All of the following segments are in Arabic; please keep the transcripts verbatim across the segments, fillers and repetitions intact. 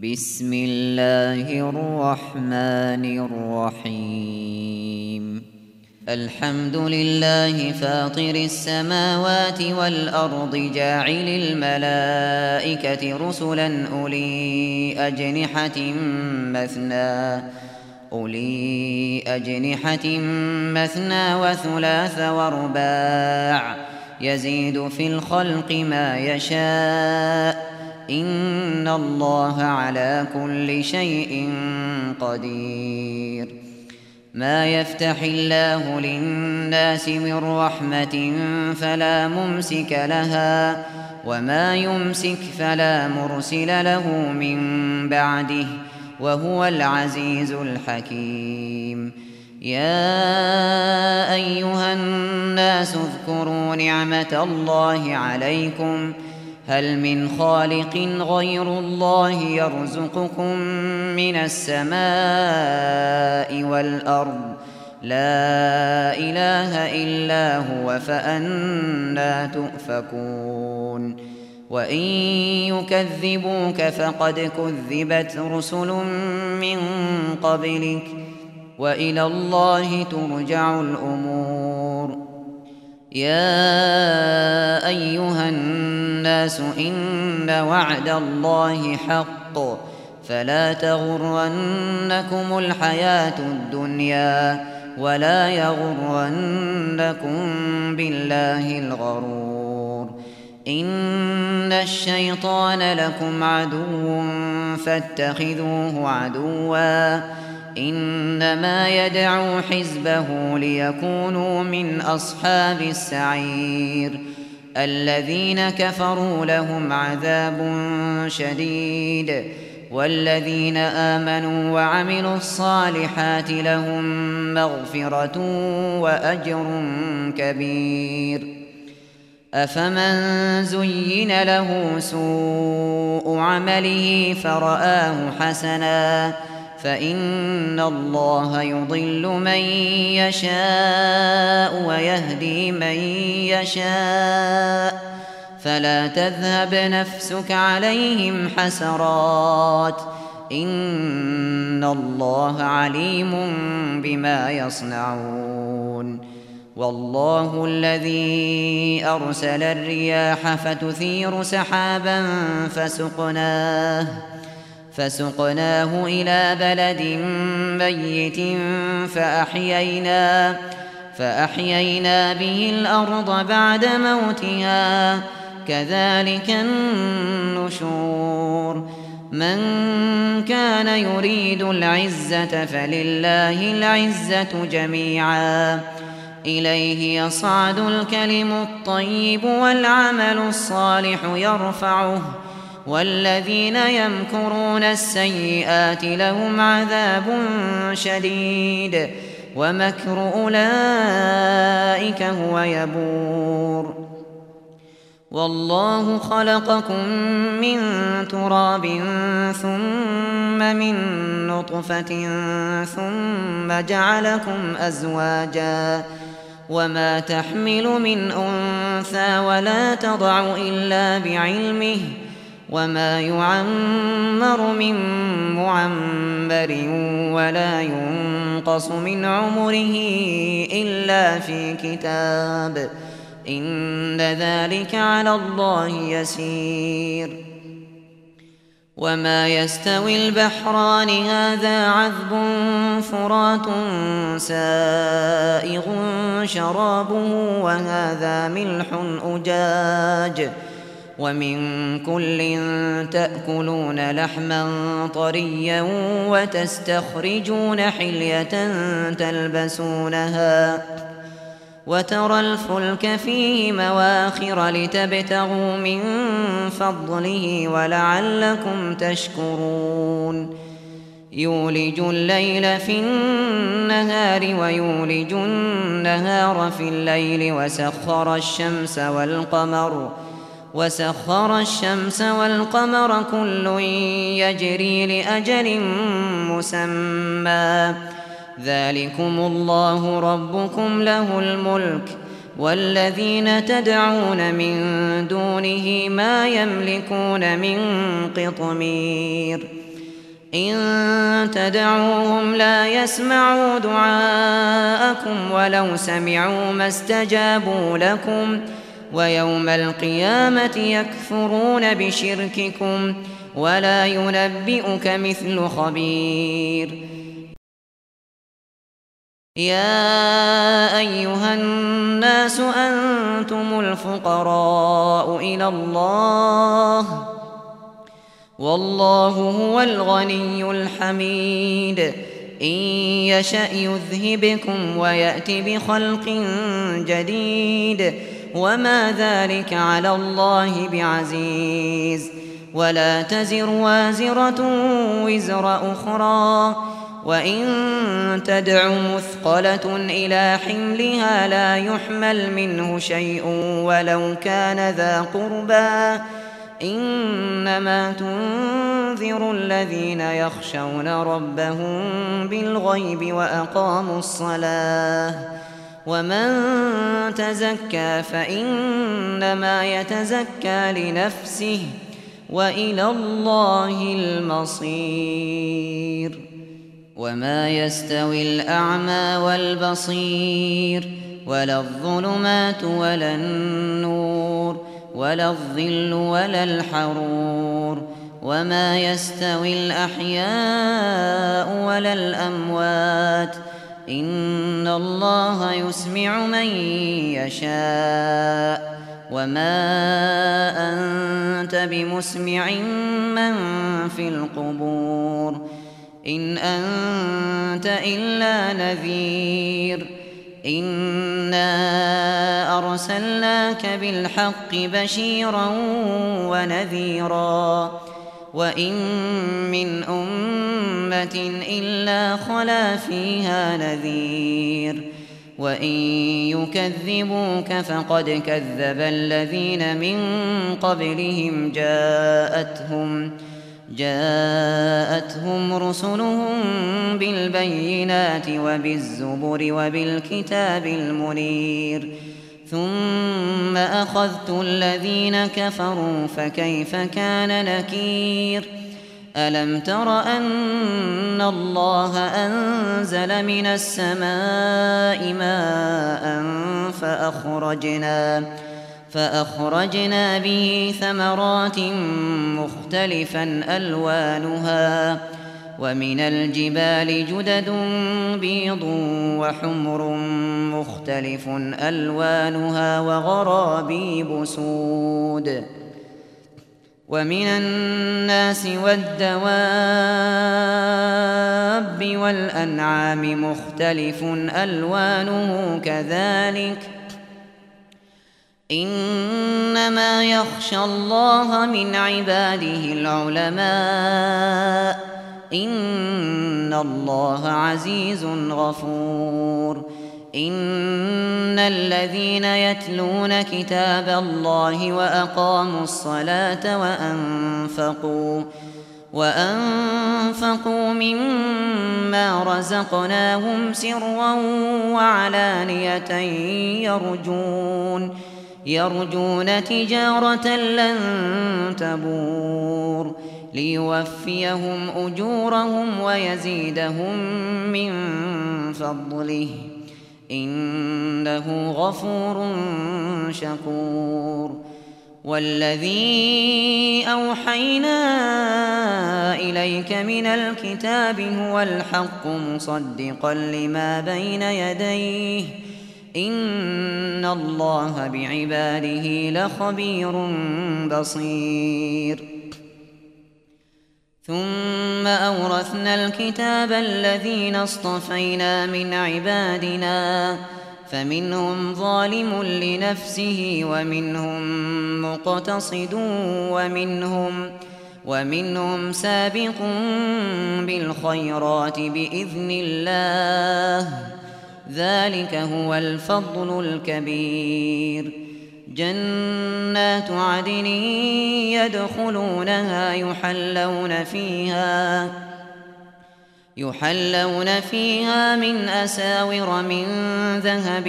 بسم الله الرحمن الرحيم الحمد لله فاطر السماوات والأرض جاعل الملائكة رسلا أولي أجنحة مثنى أولي أجنحة مثنى وثلاث ورباع يزيد في الخلق ما يشاء إن الله على كل شيء قدير. ما يفتح الله للناس من رحمة فلا ممسك لها وما يمسك فلا مرسل له من بعده وهو العزيز الحكيم. يا أيها الناس اذكروا نعمة الله عليكم هل من خالق غير الله يرزقكم من السماء والأرض لا إله إلا هو فأنى تؤفكون. وإن يكذبوك فقد كذبت رسل من قبلك وإلى الله ترجع الأمور. يا أيها الناس إن وعد الله حق فلا تغرنكم الحياة الدنيا ولا يغرنكم بالله الغرور. إن الشيطان لكم عدو فاتخذوه عدوا إنما يدعو حزبه ليكونوا من أصحاب السعير. الذين كفروا لهم عذاب شديد والذين آمنوا وعملوا الصالحات لهم مغفرة وأجر كبير. أفمن زين له سوء عمله فرآه حسنا فإن الله يضل من يشاء ويهدي من يشاء فلا تذهب نفسك عليهم حسرات إن الله عليم بما يصنعون. والله الذي أرسل الرياح فتثير سحابا فسقناه فسقناه إلى بلد ميت فأحيينا, فأحيينا به الأرض بعد موتها كذلك النشور. من كان يريد العزة فلله العزة جميعا إليه يصعد الكلم الطيب والعمل الصالح يرفعه والذين يمكرون السيئات لهم عذاب شديد ومكر أولئك هو يبور. والله خلقكم من تراب ثم من نطفة ثم جعلكم أزواجا وما تحمل من أنثى ولا تضع إلا بعلمه وما يعمر من معمر ولا ينقص من عمره إلا في كتاب إن ذلك على الله يسير. وما يستوي البحران هذا عذب فرات سائغ شرابه وهذا ملح أجاج ومن كل تأكلون لحما طريا وتستخرجون حلية تلبسونها وترى الفلك فيه مواخر لتبتغوا من فضله ولعلكم تشكرون. يولج الليل في النهار ويولج النهار في الليل وسخر الشمس والقمر وسخر الشمس والقمر كل يجري لأجل مسمى ذلكم الله ربكم له الملك والذين تدعون من دونه ما يملكون من قطمير إن تدعوهم لا يسمعوا دعاءكم ولو سمعوا ما استجابوا لكم ويوم القيامة يكفرون بشرككم ولا ينبئك مثل خبير. يا أيها الناس أنتم الفقراء إلى الله والله هو الغني الحميد. إن يشأ يذهبكم ويأت بخلق جديد وما ذلك على الله بعزيز. ولا تزر وازرة وزر أخرى وإن تدع مثقلة إلى حملها لا يحمل منه شيء ولو كان ذا قربى إنما تنذر الذين يخشون ربهم بالغيب وأقاموا الصلاة ومن تزكى فإنما يتزكى لنفسه وإلى الله المصير. وما يستوي الأعمى والبصير ولا الظلمات ولا النور ولا الظل ولا الحرور وما يستوي الأحياء ولا الأموات إن الله يسمع من يشاء وما أنت بمسمع من في القبور إن أنت إلا نذير. إنا أرسلناك بالحق بشيرا ونذيرا وإن من أمة إلا خلا فيها نذير وإن يكذبوك فقد كذب الذين من قبلهم جاءتهم جاءتهم رسلهم بالبينات وبالزبر وبالكتاب المنير ثم أخذت الذين كفروا فكيف كان نكير. ألم تر أن الله أنزل من السماء ماء فأخرجنا فأخرجنا به ثمرات مختلفا ألوانها ومن الجبال جدد بيض وحمر مختلف ألوانها وغرابيب سود ومن الناس والدواب والأنعام مختلف ألوانه كذلك إنما يخشى الله من عباده العلماء إن الله عزيز غفور. إن الذين يتلون كتاب الله وأقاموا الصلاة وأنفقوا وأنفقوا مما رزقناهم سرا وعلانية يرجون يرجون تجارة لن تبور ليوفيهم أجورهم ويزيدهم من فضله إنه غفور شكور. والذي أوحينا إليك من الكتاب هو الحق مصدقا لما بين يديه إن الله بعباده لخبير بصير. ثم أورثنا الكتاب الذين اصطفينا من عبادنا فمنهم ظالم لنفسه ومنهم مقتصد ومنهم ومنهم سابق بالخيرات بإذن الله ذلك هو الفضل الكبير. جنات عدن يدخلونها يحلون فيها يحلون فيها من أساور من ذهب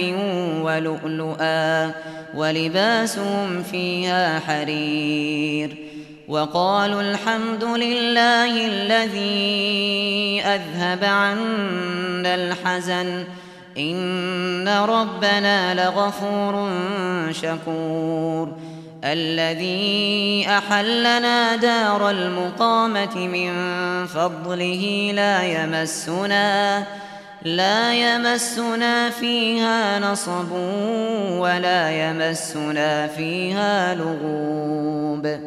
ولؤلؤا ولباسهم فيها حرير وقالوا الحمد لله الذي أذهب عنا الحزن إن ربنا لغفور شكور الذي أحلنا دار المقامة من فضله لا يمسنا لا يمسنا فيها نصب ولا يمسنا فيها لغوب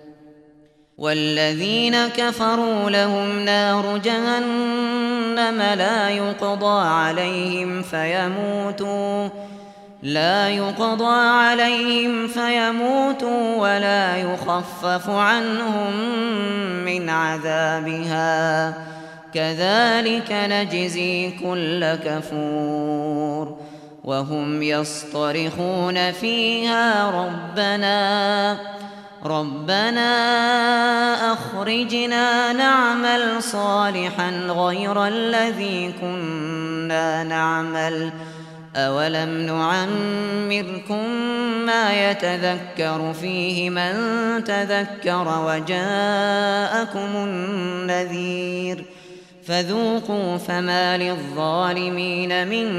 والذين كفروا لهم نار جهنم لا يقضى عليهم فيموتوا لا يقضى عليهم فيموتوا ولا يخفف عنهم من عذابها كذلك نجزي كل كفور وهم يصطرخون فيها ربنا ربنا أخرجنا نعمل صالحا غير الذي كنا نعمل أولم نعمركم ما يتذكر فيه من تذكر وجاءكم النذير فذوقوا فما للظالمين من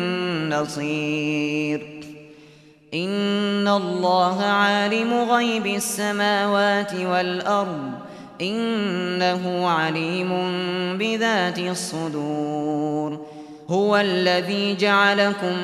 نصير إن الله عالم غيب السماوات والأرض إنه عليم بذات الصدور هو الذي جعلكم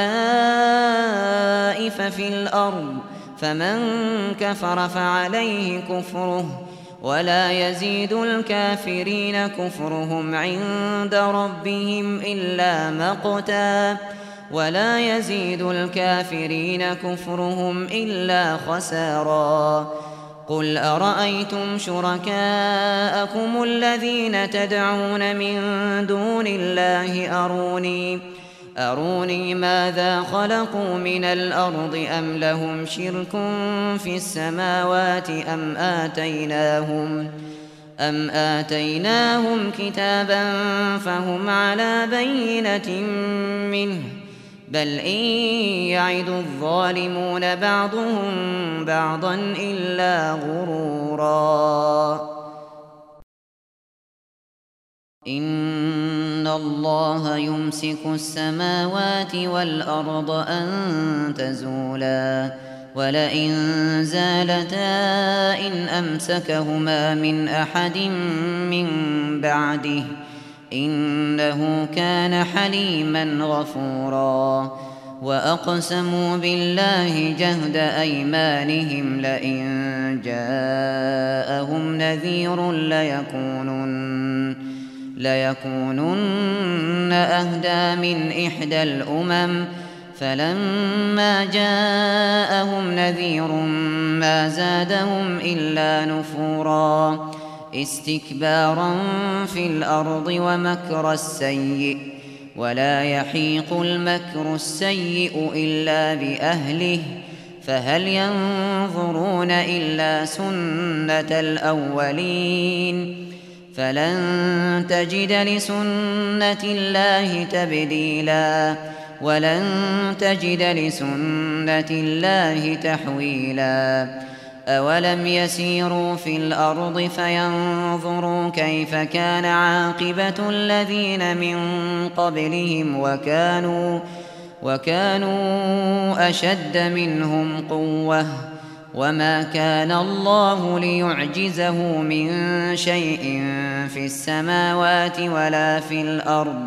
خلائف في الأرض فمن كفر فعليه كفره ولا يزيد الكافرين كفرهم عند ربهم إلا مقتا ولا يزيد الكافرين كفرهم إلا خسارا قل أرأيتم شركاءكم الذين تدعون من دون الله أروني أروني ماذا خلقوا من الأرض أم لهم شرك في السماوات أم آتيناهم أم آتيناهم كتابا فهم على بينة منه بل إن يعد الظالمون بعضهم بعضا إلا غرورا إن الله يمسك السماوات والأرض أن تزولا ولئن زالتا إن أمسكهما من أحد من بعده إنه كان حليما غفورا وأقسموا بالله جهد أيمانهم لئن جاءهم نذير ليكونن, ليكونن أهدى من إحدى الأمم فلما جاءهم نذير ما زادهم إلا نفورا استكبارا في الأرض ومكر السيء ولا يحيق المكر السيء إلا بأهله فهل ينظرون إلا سنة الأولين فلن تجد لسنة الله تبديلا ولن تجد لسنة الله تحويلا أولم يسيروا في الأرض فينظروا كيف كان عاقبة الذين من قبلهم وكانوا, وكانوا أشد منهم قوة وما كان الله ليعجزه من شيء في السماوات ولا في الأرض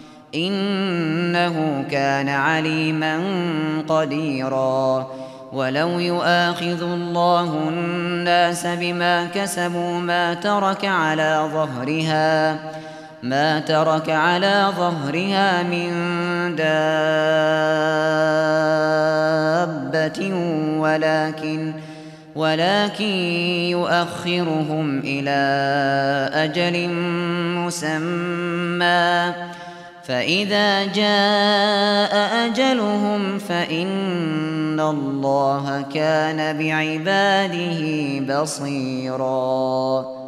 إنه كان عليما قديرا ولو يؤاخذ الله الناس بما كسبوا ما ترك على ظهرها ما ترك على ظهرها من دابة ولكن ولكن يؤخرهم إلى أجل مسمى فإذا جاء أجلهم فإن الله كان بعباده بصيراً